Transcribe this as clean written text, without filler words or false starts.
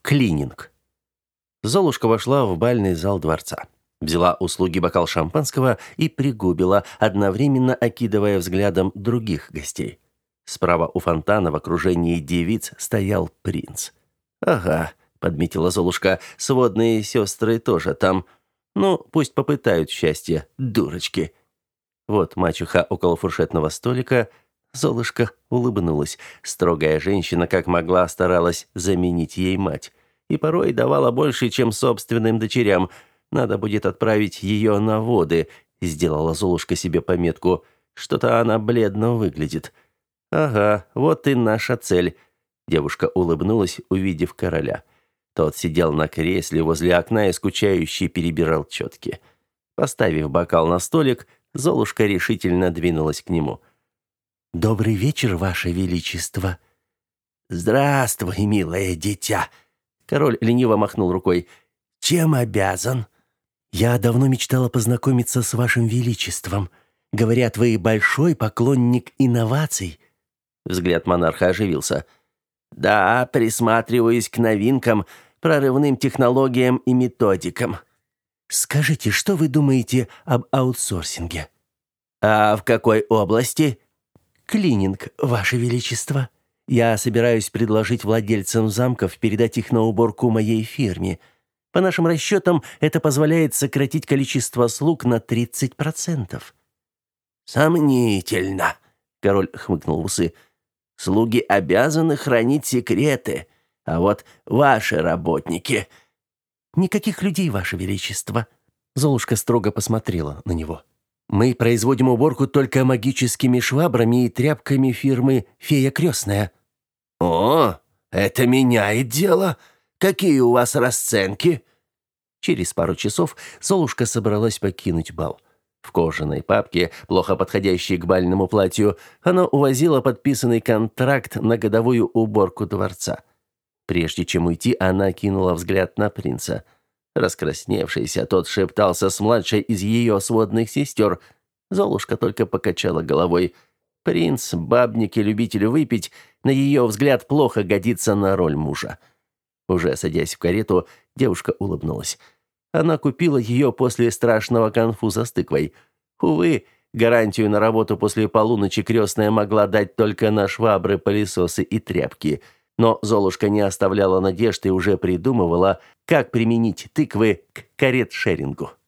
Клининг. Золушка вошла в бальный зал дворца. Взяла услуги бокал шампанского и пригубила, одновременно окидывая взглядом других гостей. Справа у фонтана в окружении девиц стоял принц. «Ага», — подметила Золушка, — «сводные сестры тоже там. Ну, пусть попытают счастье, дурочки». Вот мачеха около фуршетного столика. Золушка улыбнулась. Строгая женщина, как могла, старалась заменить ей мать. И порой давала больше, чем собственным дочерям. Надо будет отправить ее на воды, сделала Золушка себе пометку. Что-то она бледно выглядит. Ага, вот и наша цель. Девушка улыбнулась, увидев короля. Тот сидел на кресле возле окна и скучающе перебирал четки. Поставив бокал на столик, Золушка решительно двинулась к нему. «Добрый вечер, ваше величество!» «Здравствуй, милое дитя!» Король лениво махнул рукой. «Чем обязан?» «Я давно мечтала познакомиться с вашим величеством. Говорят, вы большой поклонник инноваций». Взгляд монарха оживился. «Да, присматриваюсь к новинкам, прорывным технологиям и методикам». «Скажите, что вы думаете об аутсорсинге?» «А в какой области?» «Клининг, ваше величество. Я собираюсь предложить владельцам замков передать их на уборку моей фирме. По нашим расчетам, это позволяет сократить количество слуг на 30%. «Сомнительно», — король хмыкнул в усы. «Слуги обязаны хранить секреты, а вот ваши работники...» «Никаких людей, ваше величество». Золушка строго посмотрела на него. «Мы производим уборку только магическими швабрами и тряпками фирмы «Фея Крестная». «О, это меняет дело. Какие у вас расценки?» Через пару часов Золушка собралась покинуть бал. В кожаной папке, плохо подходящей к бальному платью, она увозила подписанный контракт на годовую уборку дворца. Прежде чем уйти, она кинула взгляд на принца. Раскрасневшийся, тот шептался с младшей из ее сводных сестер. Золушка только покачала головой. Принц, бабник и любитель выпить, на ее взгляд, плохо годится на роль мужа. Уже садясь в карету, девушка улыбнулась. Она купила ее после страшного конфуза с тыквой. Увы, гарантию на работу после полуночи крестная могла дать только на швабры, пылесосы и тряпки. Но Золушка не оставляла надежд и уже придумывала, как применить тыквы к карет-шерингу.